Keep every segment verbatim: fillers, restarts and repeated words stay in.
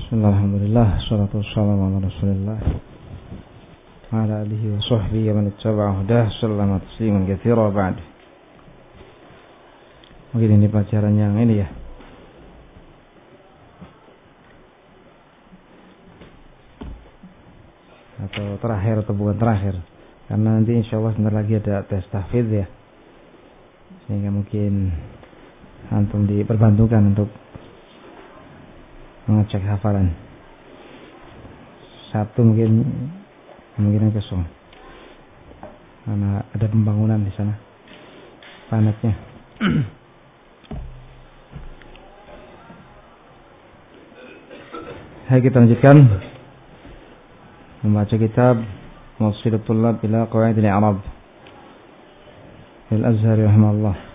Alhamdulillah, salatu wassalamu ala Rasulillah wa ala alihi wa sahbihi wa man ittaba'a hudah sallama tasliman katsira ba'd. Mungkin ini pelajaran yang ini ya. Atau terakhir atau bukan terakhir. Karena nanti insyaallah sebentar lagi ada tes tahfidz ya. Sehingga mungkin antum diperbantukan untuk mengecek hafalan. Sabtu mungkin kemungkinan kosong karena ada pembangunan di sana planetnya. Hai, kita lanjutkan membaca kitab Mawsilatul Tullab ila Qawaidil I'rab Al-Azhar rahimahullah.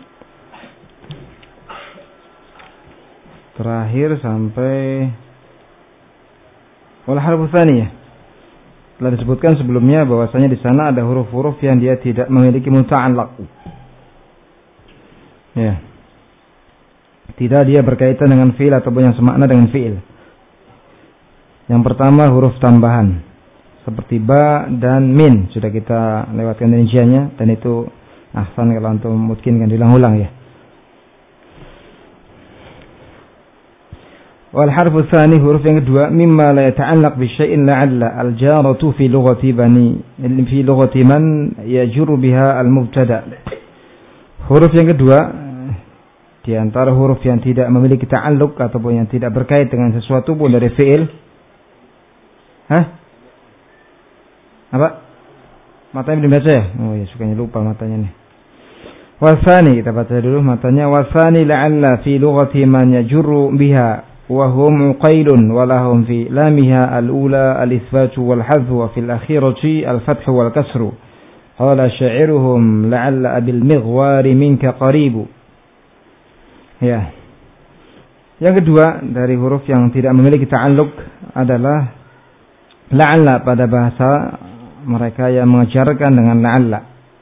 Terakhir sampai wal harfu tsaniyah. Telah disebutkan sebelumnya bahwasanya di sana ada huruf-huruf yang dia tidak memiliki muta'allaq. Ya. Tidak dia berkaitan dengan fi'il ataupun yang semakna dengan fi'il. Yang pertama huruf tambahan seperti ba dan min, sudah kita lewatkan rinciannya dan itu ahsan kalau antum mungkin kan diulang-ulang ya. Wal harfu tsani, huruf yang kedua, mimma la yata'allaq bi syai'in la'alla al-jaratu fi lughati bani fi lughati man yajru biha al-mubtada. Huruf yang kedua di antara huruf yang tidak memiliki ta'alluq ataupun yang tidak berkait dengan sesuatu pun dari fi'il. Hah? Apa? Matanya belum baca ya? Oh ya, sukanya lupa matanya nih. Wasani, kita baca dulu matanya. Wasani la'alla fi lughati man yajru biha وهم عقيل ولهم في لامها الأولى الإثبات والحذف وفي الأخيرة الفتح والكسر. قال شاعرهم لعل بالمغوار منك قريب. Ya. Yang kedua dari huruf yang tidak memiliki ta'alluq adalah la'alla pada bahasa mereka yang mengajarkan dengan la'alla,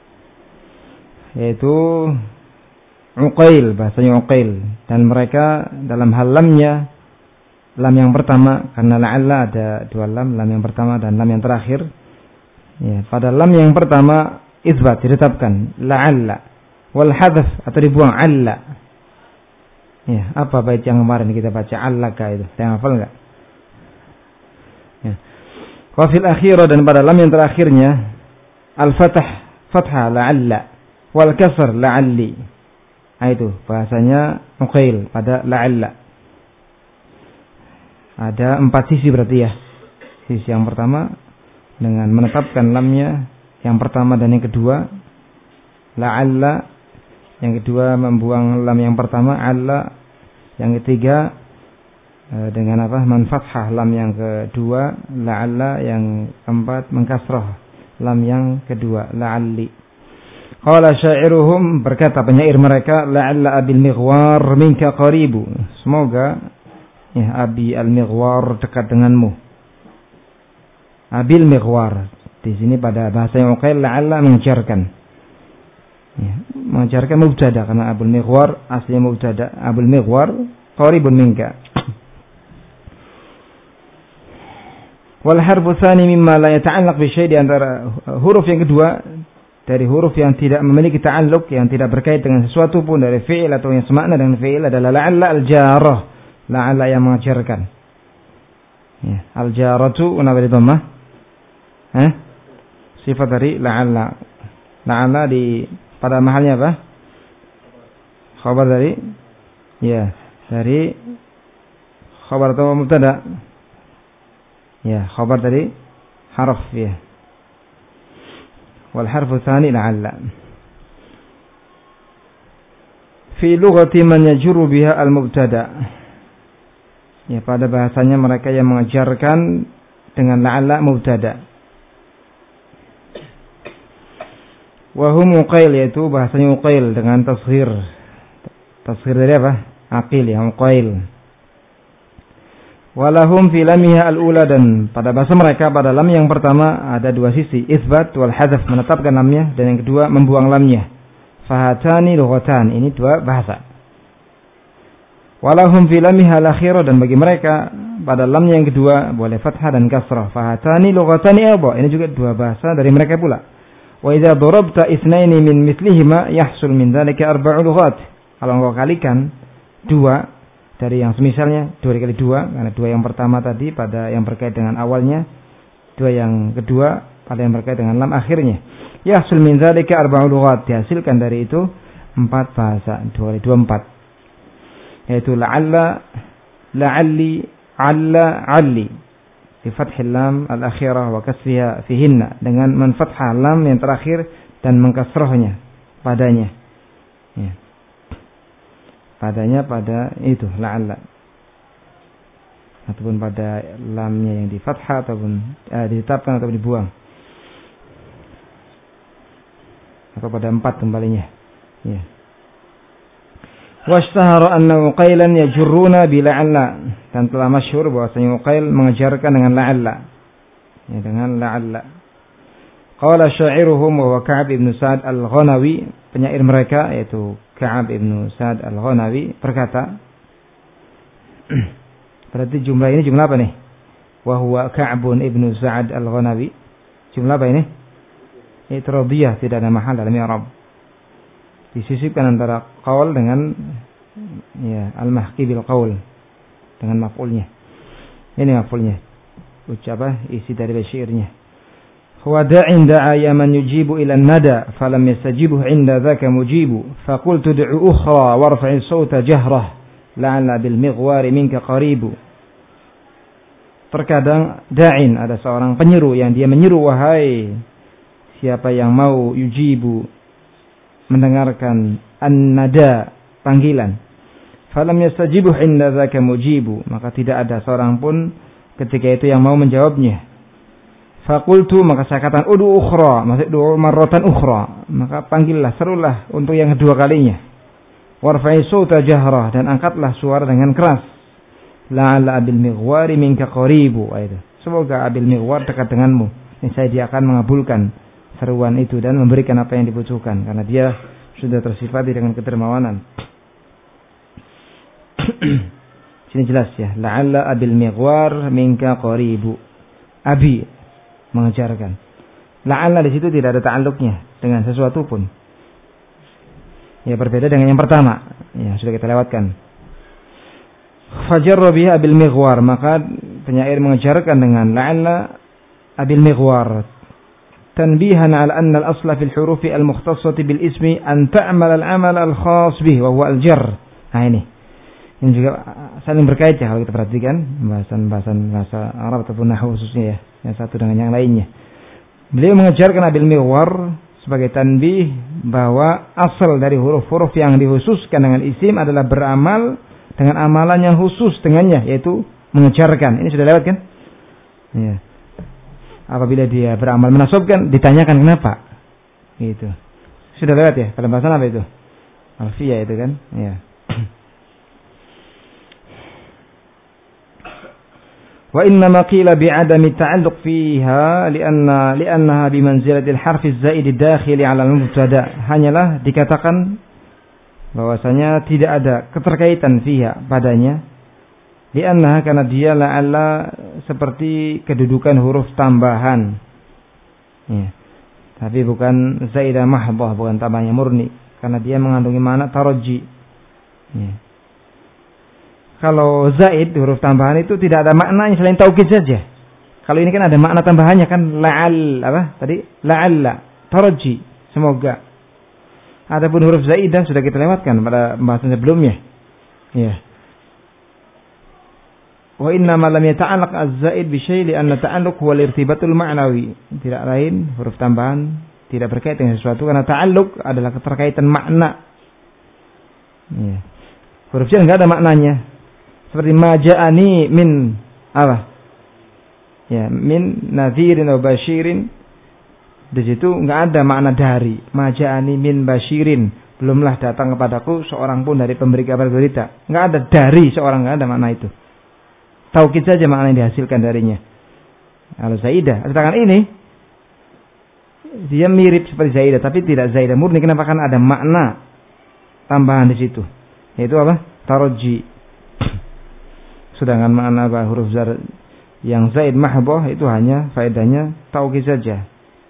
yaitu uqail, bahasanya uqail, dan mereka dalam hal lamnya, lam yang pertama, karena la'alla ada dua lam, lam yang pertama dan lam yang terakhir. Ya, pada lam yang pertama isbat ditetapkan la'alla, wal hadf atau dibuang alla. Ya, apa bait yang kemarin kita baca allaka itu? Saya hafal enggak? Ya. Wa fil akhirah, dan pada lam yang terakhirnya al-fathah, fathah la'alla, wal kasr la'alli. Nah, itu bahasanya uqail pada la'alla. Ada empat sisi berarti ya. Sisi yang pertama dengan menetapkan lamnya yang pertama dan yang kedua la'alla, yang kedua membuang lam yang pertama alla, yang ketiga dengan apa? Manfathah lam yang kedua la'alla, yang keempat mengkasrah lam yang kedua la'alli. Qala syairuhum, berkata penyair mereka, la'alla abil mighwar minka qaribu, semoga ya abi al-mighwar dekat denganmu. Abil mighwar di sini pada bahasa yang uqail la'alla mengajarkan. Ya, mengajarkan mubtada karena abul mighwar aslinya mubtada, abul mighwar qaribun minka. Wal harfu tsani mimma la yata'allaq bi syai', di antara huruf yang kedua dari huruf yang tidak memiliki ta'alluq, yang tidak berkait dengan sesuatu pun dari fi'il atau yang semakna dengan fi'il adalah la'alla al-jarah, la'alla yang mengajarkan. Ya, al-jaratu kenapa di dhammah? Eh? Sifat dari la'alla. La'alla di pada mahalnya apa? Khabar dari ya, dari khabar atau mubtada? Ya, khabar dari harf ya. Wal harfu tsani la'alla. Fi lughati man yajru biha al-mubtada. Ya, pada bahasanya mereka yang mengajarkan dengan la'alla mubtada. Wa hum uqail, yaitu bahasanya uqail dengan tasghir. Tasghir dari apa? Aqil ya, uqail. Walahum fi lamiha al-ula, dan pada bahasa mereka pada lam yang pertama ada dua sisi, isbat wal hadzf, menetapkan lamnya, dan yang kedua membuang lamnya. Fahatani lughatan, ini dua bahasa. Walahum fi lamiha al-akhirah, dan bagi mereka pada lamnya yang kedua boleh fathah dan kasrah. Fahatani lughatani arba. Ini juga dua bahasa dari mereka pula. Wa idza darabta itsnaini min mithlihima yahsul min dzalika arba'u lughat. Kalau engkau kalikan dua dari yang semisalnya, dua dikali dua, karena dua yang pertama tadi pada yang berkait dengan awalnya, dua yang kedua pada yang berkait dengan lam akhirnya. Yahsul min dzalika arba'u lughat. Dihasilkan dari itu empat bahasa. Dua kali dua empat. Yaitu la'alla, la'alli, alla, alli. Di fathil lam al-akhirah wa kasriha fihinna. Dengan menfathah lam yang terakhir dan mengkasrahnya padanya. Ya. Padanya pada itu, la'alla. Ataupun pada lamnya yang di fathah ataupun eh, ditetapkan atau dibuang. Atau pada empat kembalinya. Ya. Washtahara anna Uqailan yajurruna bi la'alla, dan telah masyhur bahwasanya Uqail mengejarkan dengan la'alla. Ya, dengan la'alla. Qala sya'iruhum wa huwa Ka'ab ibn Sa'd al-Ghanawi, penyair mereka yaitu Ka'ab ibn Sa'd al-Ghanawi berkata, berarti jumlah ini jumlah apa nih? Wa huwa Ka'bun ibn Sa'd al-Ghanawi. Jumlah apa ini? Itradiyah, tidak ada mahal dalam i'rab. Disisipkan antara qaul dengan ya al-mahki bil qaul, dengan maf'ulnya. Ini maf'ulnya. Ucapan isi dari syairnya. Huwa da'in da'a ya man yujibu ila an-nada falam yastajibu 'inda dhaka mujibu faqultu ud'u ukhra warfa'i sawta jahrah la'alla bil mighwari minka qaribu. Terkadang da'in, ada seorang penyeru yang dia menyeru, wahai siapa yang mau yujibu, mendengarkan an-nada, panggilan. Falam yastajibu 'inda dzaka mujibu, maka tidak ada seorang pun ketika itu yang mau menjawabnya. Faqultu, maka saya katakan ud'u ukhra, maksud du'u marratan ukhra, maka panggillah, serulah untuk yang kedua kalinya. Warfa'i sawta jahrah, dan angkatlah suara dengan keras. La'alla abil mighwari minka qaribu, semoga abil mighwar dekat denganmu, niscaya dia akan mengabulkan seruan itu dan memberikan apa yang dibutuhkan, karena dia sudah tersifati dengan kedermawanan. Sini jelas ya, la'alla abil mighwar minka qaribu. Abi mengejarkan. La'alla di situ tidak ada ta'alluqnya dengan sesuatu pun. Ya, berbeda dengan yang pertama. Ya, sudah kita lewatkan. Fajarra biha abil mighwar, maka penyair mengejarkan dengan la'alla abil mighwar. تنبيها على أن الأصل في الحروف المختصة بالاسم أن تعمل العمل الخاص به وهو الجر. Nah ini, ini juga saling berkait ya kalau kita perhatikan bahasan-bahasan bahasa Arab ataupun nahwu khususnya ya, yang satu dengan yang lainnya. Beliau mengejarkan abil mighwar sebagai tanbih bahwa asal dari huruf-huruf yang dikhususkan dengan isim adalah beramal dengan amalan yang khusus dengannya, yaitu mengejarkan. Ini sudah lewat kan? Ya. Apabila dia beramal menasabkan, ditanyakan kenapa, gitu. Sudah lewat ya. Dalam bahasan apa itu? Alfiyah itu kan, ya. Wa inna ma qila bi'adami ta'alluq fiha li'anna li'annaha bimanzilatil harfi az-zaid ad-dakhili 'ala al-mubtada. Hanyalah dikatakan bahwasanya tidak ada keterkaitan fiha padanya. Li'annaha, karena dia la'alla seperti kedudukan huruf tambahan. Ya. Tapi bukan zaidah mahdhah, bukan tambahnya murni, karena dia mengandungi makna tarajji. Ya. Kalau zaid huruf tambahan itu tidak ada maknanya selain taukid saja. Kalau ini kan ada makna tambahannya kan, la'al apa tadi? La'alla, tarajji, semoga. Adapun huruf zaidah sudah kita lewatkan pada pembahasan sebelumnya. Ya. Wa inna ma lam yata'allaq az-zaid bi syai' li anna ta'alluq huwa al-irtibatul ma'nawi. Tidak lain, huruf tambahan tidak berkaitan dengan sesuatu karena ta'alluq adalah keterkaitan makna. Ya. Huruf jar enggak ada maknanya. Seperti ma ja'ani min apa? Ya, min nadhirin wa basyirin. Di situ enggak ada makna dari. Ma ja'ani min basyirin. Belumlah datang kepadaku seorang pun dari pemberi kabar berita. Enggak ada dari seorang, enggak ada makna itu. Taukid saja makna yang dihasilkan darinya. Kalau zaidah, sedangkan ini dia mirip seperti zaidah tapi tidak zaidah murni. Kenapa? Kan ada makna tambahan di situ. Yaitu apa? Tarajji. Sedangkan makna apa huruf jar yang zaid mahdhah itu hanya faedahnya taukid saja.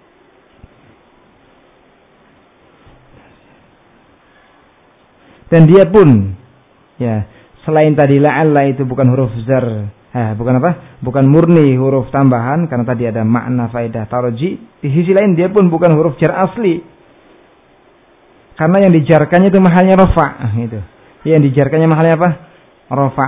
Dan dia pun ya selain tadi la'alla itu bukan huruf jar, eh, bukan apa? Bukan murni huruf tambahan karena tadi ada makna faedah tarji. Di sisi lain dia pun bukan huruf jar asli. Karena yang dijarkannya itu mahalnya rafa, gitu. Yang dijarkannya mahalnya apa? Rafa.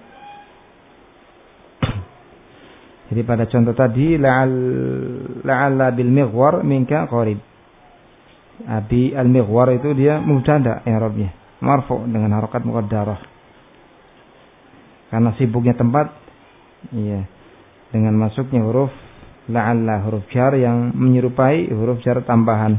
Jadi pada contoh tadi la'alla bil mighwar minka qarib. Abi al mighwar itu dia mubtada i'rabnya, marfu dengan harakat muqaddarah. Karena sibuknya tempat, iya, dengan masuknya huruf la'alla, huruf jar yang menyerupai huruf jar tambahan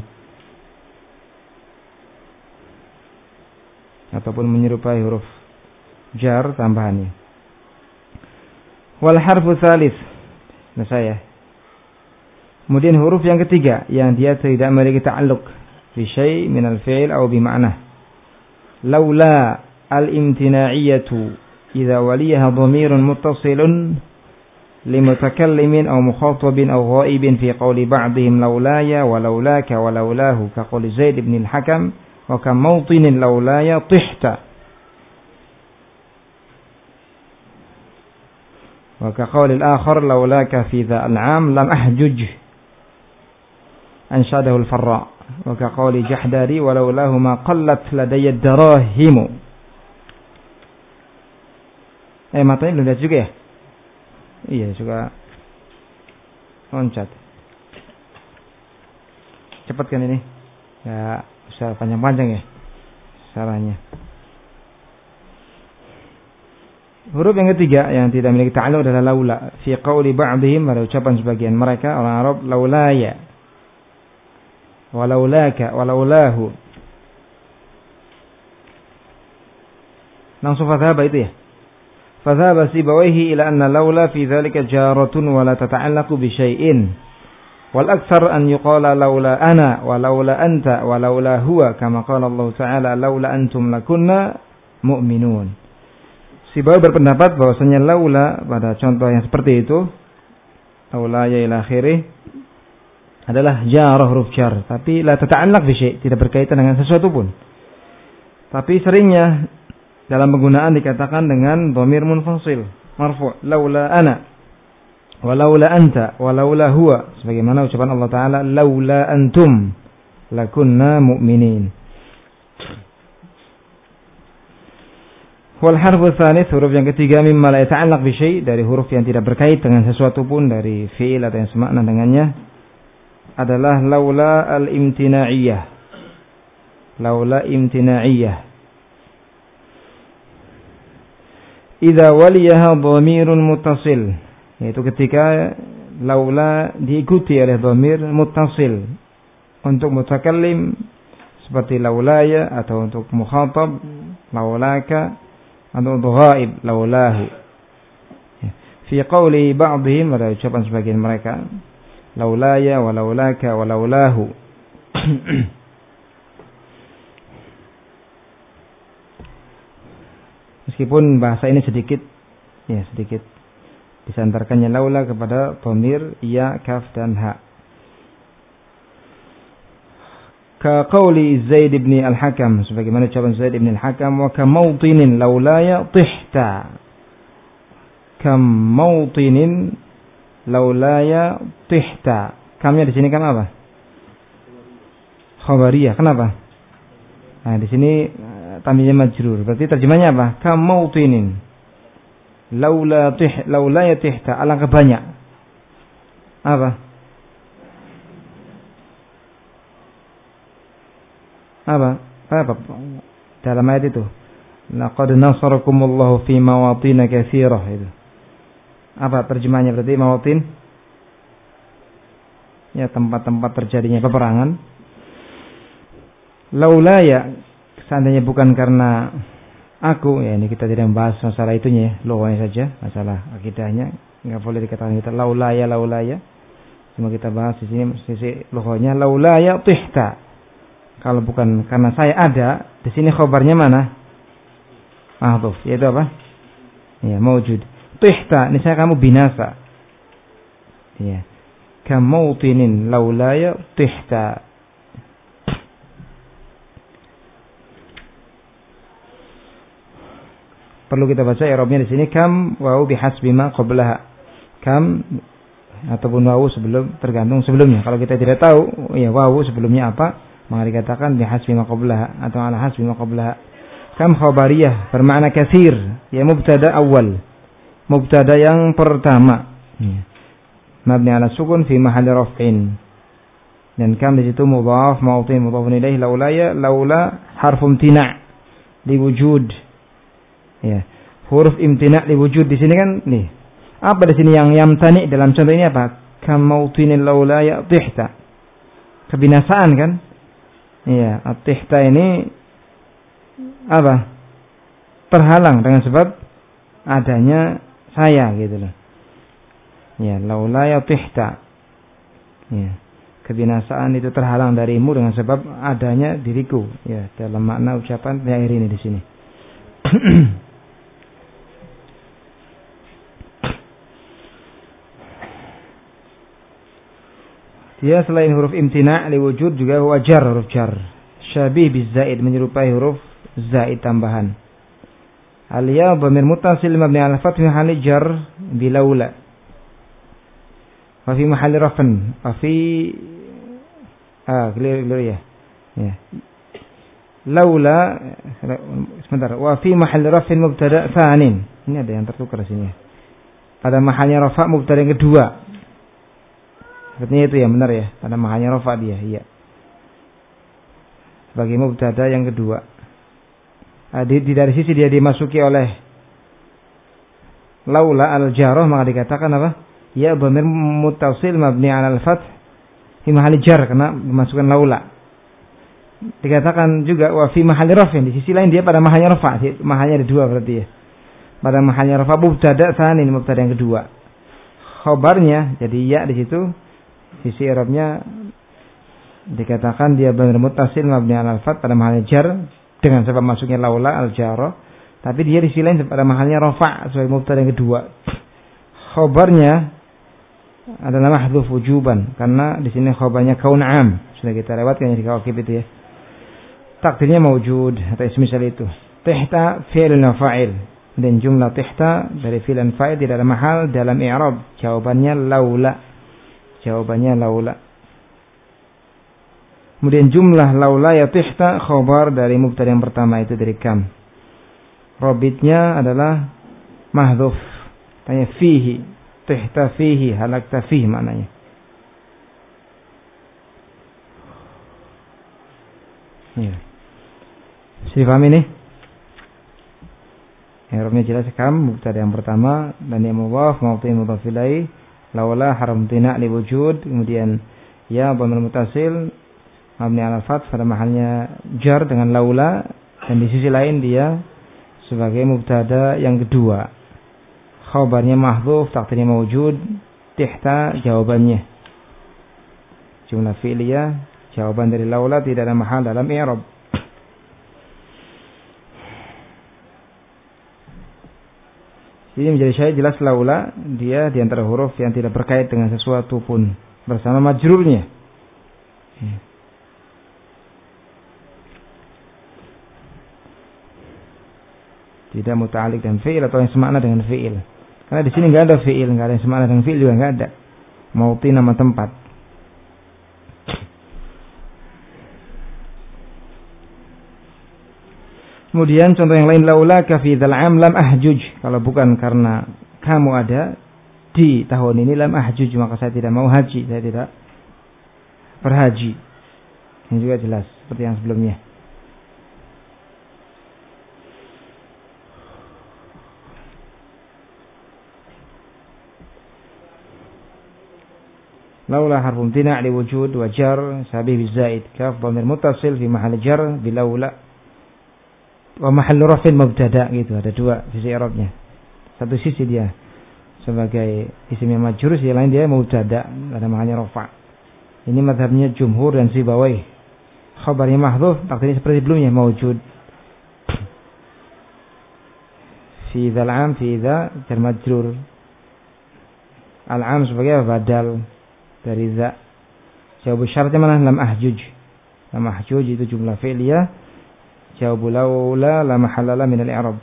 ataupun menyerupai huruf jar tambahannya. Wal harfu tsalits. Nah saya. Kemudian huruf yang ketiga yang dia tidak memiliki ta'alluq bi syai' min al-fi'l atau bi ma'na. Laula al-imtina'iyatu idza waliyaha dhamirun muttasilun limutakallimin aw mukhatabin aw ghaibin fi qawli ba'dihim laulaya wa laulaka wa laulahu ka qawli Zaid ibn al-Hakam wa kam mawtinin laulaya tihta wa ka qawli al-akhar laulaka fi dha al-'am lam ahjuj anshadahu al-Farra wa ka qawli Jahdari wa laulahu ma qallat ladayya ad-darahim. Eh matanya belum lihat juga ya? Iya, suka loncat. Cepat kan ini? Ya, bisa panjang-panjang ya salahnya. Huruf yang ketiga yang tidak memiliki ta'alluq adalah laula. Fi qauli ba'dihim, pada ucapan sebagian mereka orang Arab, laulaya wa laulaka wa laulahu. Langsung fadhaba itu ya. Fadhaba Sibawayhi ila anna laula fi dhalika jaratun wa la tata'allaqu bi syai'in. Wal aktsar an yuqala laula ana wa laula anta wa laula huwa kama qala Allah Ta'ala laula antum lakunna mu'minun. Sibawi berpendapat bahwasanya laula pada contoh yang seperti itu, laula ya ila akhirih, adalah jarah huruf jar, tapi la tata'allaq bi syai', tidak berkaitan dengan sesuatu pun. Tapi seringnya dalam penggunaan dikatakan dengan dhamir munfasil, marfu', laula ana wa laula anta wa laula huwa, sebagaimana ucapan Allah Ta'ala laula antum lakunna mu'minin. Wal harfu tsalits, huruf yang ketiga, mimma la yata'allaq bi syai', dari huruf yang tidak berkait dengan sesuatu pun dari fi'il atau yang semakna dengannya, adalah laula al-imtina'iyah. Laula imtina'iyah. Idza waliyaha dhamirun muttasil, yaitu ketika laula diikuti oleh dhamir muttasil untuk mutakallim seperti laulaya, atau untuk mukhatab laulaka, atau untuk ghaib laulahu. Fi qawli ba'dihim, ada ucapan sebagian mereka, laulaya wa laulaka wa laulahu. Meskipun bahasa ini sedikit ya sedikit disandarkannya laula kepada dhamir ya, kaf dan ha. Ka qawli Zaid ibn al-Hakam, sebagaimana ucapan Zaid ibn al-Hakam, wa kam mawtinin laulaya tihta. Kam mawtinin laulaya tihta. Kamnya di sini kam apa? Khabariyah. Kenapa? Nah, di sini tamyiz majrur. Berarti terjemahnya apa? Kam mawtinin laula tih laulaya tihta. Alangkah banyak. Apa? Apa? Apa? Dalam ayat itu, laqad nasarakumullahu fi mawatin katsirah, itu. Apa terjemahnya berarti mawatin? Ya, tempat-tempat terjadinya peperangan. Laula ya, seandainya bukan karena aku, ya ini kita tidak membahas masalah itunya ya, lughahnya saja, masalah akidahnya enggak boleh dikatakan kita laula ya laula ya. Cuma kita bahas di sini sisi lughahnya laula ya tihta. Kalau bukan karena saya ada, di sini khabarnya mana? Mahdhuf, yaitu apa? Ya, maujud. tihta, niscaya kamu binasa. Ya. Kamautinin laulaya tihta. Perlu kita baca i'rabnya di sini kam wawu bihasbi ma qablaha. Kam ataupun wawu sebelum tergantung sebelumnya. Kalau kita tidak tahu ya wawu sebelumnya apa, maka dikatakan bihasbi ma qablaha atau ala hasbi ma qablaha. Kam khabariyah bermakna katsir, ya mubtada awal. Mubtada yang pertama. Ya. Mabni ala sukun fi mahalli raf'in. Dan kam di situ mudhaf mautin mudhafun ilaih laulaya laula harfu imtina' liwujud. Ya, huruf imtina' liwujud di sini kan nih. Apa di sini yang yamtani dalam contoh ini apa? Kamautinil laula ya'tihta. Kebinasaan kan? Iya, at-tihta ini apa? Terhalang dengan sebab adanya saya gitu loh. Ya, laula ya'tihta. Ya, kebinasaan itu terhalang darimu dengan sebab adanya diriku. Ya, dalam makna ucapan penyair ini di sini. Dia selain huruf imtina' liwujud juga wajar huruf jar. Syabih bizaid menyerupai huruf zaid tambahan. Al-ya dhamir muttasil mabni 'ala fath fi hali jar bilaula. Wa fi mahalli raf'in. Wa fi ah clear clear ya. Ya. Laula sebentar. Wa fi mahalli raf'in mubtada tsanin. Ini ada yang tertukar di sini. Pada mahalnya rafa' mubtada yang kedua. Sepertinya itu ya benar ya. Pada mahalnya rafa dia, iya. Sebagai mubtada yang kedua. Nah, di, di dari sisi dia dimasuki oleh laula al-jarah maka dikatakan apa? Ya dhamir muttasil mabni 'ala al-fath fi mahalli jar karena dimasukkan laula. Dikatakan juga wa fi mahalli raf'in. Di sisi lain dia pada mahalnya rafa. Mahalnya ada dua berarti ya. Pada mahalnya rafa mubtada tsani mubtada yang kedua. Khabarnya jadi ya di situ. Sisi i'rabnya dikatakan dia dhamir muttasil mabni 'ala al-fath pada mahalnya jar dengan sebab masuknya laula al-jarah, tapi dia di sisi lain pada mahalnya rafa' sebagai mubtada yang kedua. Khabarnya adalah mahdhuf wujuban karena di sini khabarnya kaun 'am. Sudah kita lewatkan di kawakib itu ya. Takdirnya mawjud atau semisal itu. Tihta fi'il wa fa'il dan jumlah tihta dari fi'il dan fa'il tidak ada mahal dalam i'rab. Jawabannya laula. Jawabannya laula. Kemudian jumlah laula ya tihta khabar dari mubtada yang pertama itu dari kam. Rabitnya adalah mahdhuf. Tanya fihi, tihta fihi, halakta fihi maknanya. Ya. Sudah paham ini? I'rabnya jelas kam mubtada yang pertama dan yang mudhaf mautin mudhaf ilaih. Laula haram tina' li wujud, kemudian ya dhamir muttasil mabni 'ala fath pada mahalnya jar dengan laula dan di sisi lain dia sebagai mubtada yang kedua. Khabarnya mahdhuf, takdirnya mawjud, tihta jawabannya. Jumlah fi'liyah, jawaban dari laula tidak ada mahal dalam i'rab. Jadi menjadi syahid jelas laula dia di antara huruf yang tidak berkait dengan sesuatu pun bersama majrurnya. Tidak muta'alliq dengan fi'il atau yang semakna dengan fi'il. Karena di sini enggak ada fi'il, enggak ada yang semakna dengan fi'il juga enggak ada. Mauti nama tempat. Kemudian contoh yang lain laula ka fi dzal 'am lam ahjuj. Kalau bukan karena kamu ada di tahun ini lam ahjuj maka saya tidak mau haji, saya tidak berhaji. Ini juga jelas seperti yang sebelumnya. Laula harfun tina' li wujud wa jar sabih bizaid kaf dhamir muttasil fi mahall jar bi laula. Wa mahallu rafin mubtada gitu, ada dua sisi i'rabnya. Satu sisi dia sebagai isim yang majrur, sisi lain dia mubtada ada mahalnya rafa'. Ini mazhabnya jumhur dan Sibawayh. Khabarnya mahdhuf, takdirnya seperti sebelumnya mawjud. fi dzal am fi dza jar majrur. Al-am sebagai badal dari za. Jawab syaratnya mana? Lam ahjuj. Lam ahjuj itu jumlah fi'liyah. Jawab laula la mahallala min al-i'rab.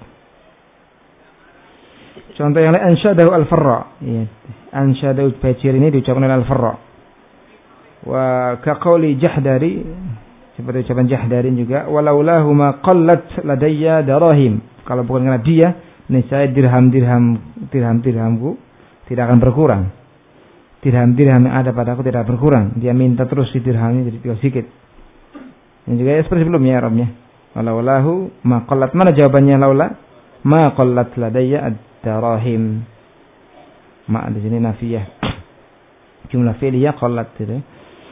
Contoh yang lain ansyadahu al-farra. Ya. Ansyadahu bacir ini diucapkan oleh al-farra. Wa ka qauli Jahdari, seperti ucapan Jahdarin juga, walaulahu ma qallat ladayya darahim. Kalau bukan karena dia, niscaya dirham-dirham dirham-dirhamku tidak akan berkurang. Dirham-dirham yang ada padaku tidak berkurang. Dia minta terus si dirhamnya jadi tinggal sedikit. Ini juga ya seperti sebelumnya Arabnya. Walaulahu ma qallat, mana jawabannya laula? Ma qallat ladayya ad-darahim. Ma di sini nafiyah. Jumlah fi'liyah qallat gitu.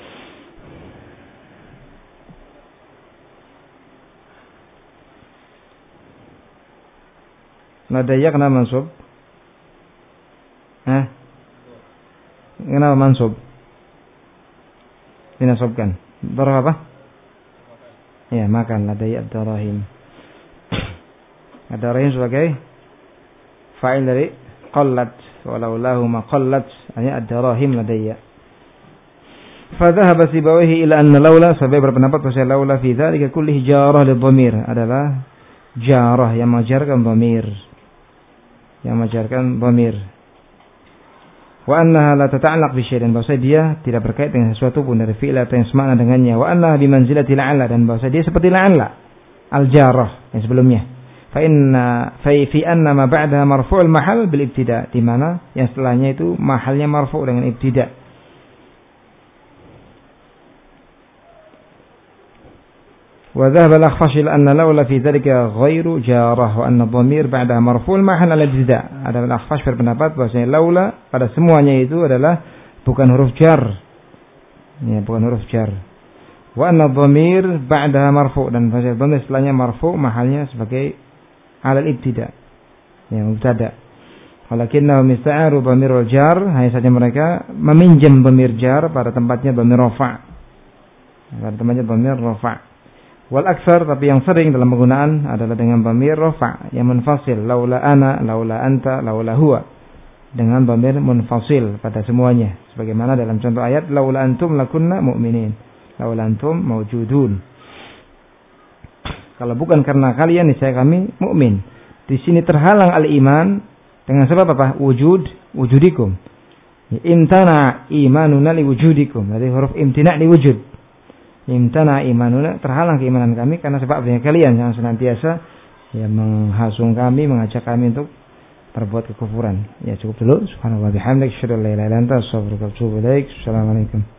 Ladayya kenapa mansub? Hah? Kenapa mansub? Dinasabkan. Darah apa? Ya, makan ladayya ad-darahim. Ad-darahim sebagai fa'il dari qallat. Walaulahu ma qallat, artinya ad-darahim ladayya. Fadhahaba Sibawayhi ila anna laula, sampai berpendapat bahwa laula fi dzalika kullihi jarah lidhamir, adalah jarah yang menjarkan dhamir. Yang menjarkan dhamir. Wa annaha la tata'allaq bi syai'in, bahwa dia tidak berkait dengan sesuatu pun dari fi'il atau yang semakna dengannya. Wa annaha bi manzilati la'alla, dan bahwa dia seperti la'alla al-jarah yang sebelumnya. Fa inna fa fi anna ma ba'daha marfu'ul mahal bil ibtida', di mana yang setelahnya itu mahalnya marfu' dengan ibtida'. Wa dhahaba al-akhfash ila anna laula fi dhalika ghairu jarah wa anna dhamir ba'daha marfu'ul mahal ala ibtida'. Ada al-akhfash berpendapat bahwasanya laula pada semuanya itu adalah bukan huruf jar. Ya, bukan huruf jar. Wa anna dhamir ba'daha marfu', dan bahasa dhamir setelahnya marfu' mahalnya sebagai ala ibtida'. Ya, mubtada. Walakinnahu mista'aru dhamirul jar, hanya saja mereka meminjam dhamir jar pada tempatnya dhamir rafa'. Pada tempatnya dhamir rafa'. Wal aksar, tapi yang sering dalam penggunaan adalah dengan dhamir rafa' yang munfasil, laula ana, laula anta, laula huwa, dengan dhamir munfasil pada semuanya, sebagaimana dalam contoh ayat laula antum lakunna mu'minin, laula antum mawjudun. Kalau bukan karena kalian niscaya kami mukmin. Di sini terhalang al-iman dengan sebab apa? Wujud, wujudikum. Imtana imanuna li wujudikum. Jadi huruf imtina' li wujud. Imtana imanuna, terhalang keimanan kami karena sebab adanya kalian yang senantiasa ya menghasung kami, mengajak kami untuk berbuat kekufuran. Ya cukup dulu. Subhanallah bihamdik, asyhadu an la ilaha illa anta, astaghfiruka wa atubu ilaik. Assalamualaikum.